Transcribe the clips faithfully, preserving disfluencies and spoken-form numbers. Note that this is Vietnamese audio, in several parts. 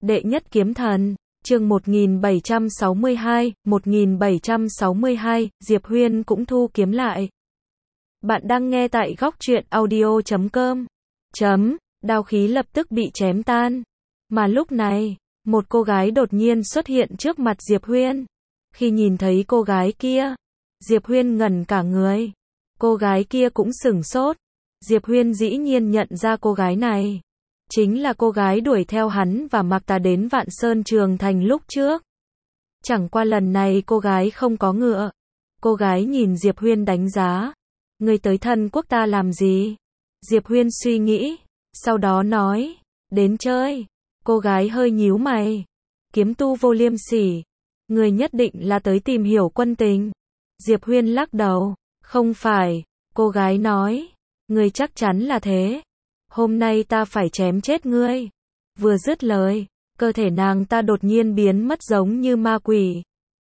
Đệ nhất kiếm thần, chương một nghìn bảy trăm sáu mươi hai, một nghìn bảy trăm sáu mươi hai, Diệp Huyên cũng thu kiếm lại. Bạn đang nghe tại góc truyện audio chấm com. Chấm, đao khí lập tức bị chém tan. Mà lúc này, một cô gái đột nhiên xuất hiện trước mặt Diệp Huyên. Khi nhìn thấy cô gái kia, Diệp Huyên ngẩn cả người. Cô gái kia cũng sửng sốt. Diệp Huyên dĩ nhiên nhận ra cô gái này. Chính là cô gái đuổi theo hắn và Mạc Tà đến Vạn Sơn Trường Thành lúc trước. Chẳng qua lần này cô gái không có ngựa. Cô gái nhìn Diệp Huyên đánh giá. Ngươi tới thân quốc ta làm gì? Diệp Huyên suy nghĩ, sau đó nói, đến chơi. Cô gái hơi nhíu mày. Kiếm tu vô liêm sỉ. Ngươi nhất định là tới tìm hiểu quân tình. Diệp Huyên lắc đầu, không phải. Cô gái nói, ngươi chắc chắn là thế. Hôm nay ta phải chém chết ngươi. Vừa dứt lời, cơ thể nàng ta đột nhiên biến mất giống như ma quỷ.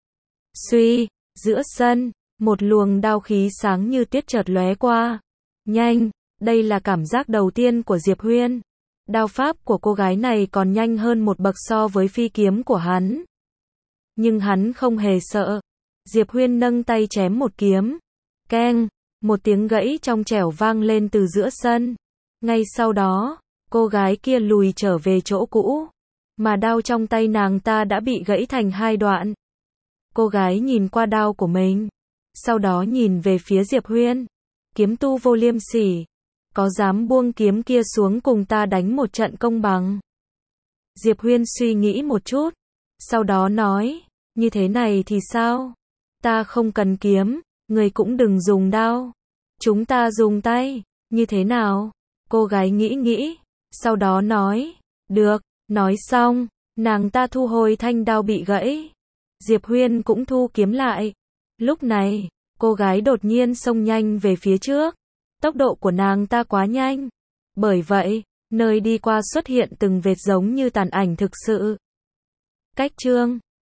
Suy, giữa sân, một luồng đao khí sáng như tuyết chợt lóe qua. Nhanh, đây là cảm giác đầu tiên của Diệp Huyên. Đao pháp của cô gái này còn nhanh hơn một bậc so với phi kiếm của hắn. Nhưng hắn không hề sợ. Diệp Huyên nâng tay chém một kiếm. Keng, một tiếng gãy trong trẻo vang lên từ giữa sân. Ngay sau đó, cô gái kia lùi trở về chỗ cũ. Mà đao trong tay nàng ta đã bị gãy thành hai đoạn. Cô gái nhìn qua đao của mình. Sau đó nhìn về phía Diệp Huyên. Kiếm tu vô liêm sỉ. Có dám buông kiếm kia xuống cùng ta đánh một trận công bằng? Diệp Huyên suy nghĩ một chút. Sau đó nói, như thế này thì sao? Ta không cần kiếm, người cũng đừng dùng đao. Chúng ta dùng tay, như thế nào? Cô gái nghĩ nghĩ, sau đó nói, được, nói xong, nàng ta thu hồi thanh đao bị gãy. Diệp Huyên cũng thu kiếm lại. Lúc này, cô gái đột nhiên xông nhanh về phía trước. Tốc độ của nàng ta quá nhanh. Bởi vậy, nơi đi qua xuất hiện từng vệt giống như tàn ảnh thực sự. Cách chương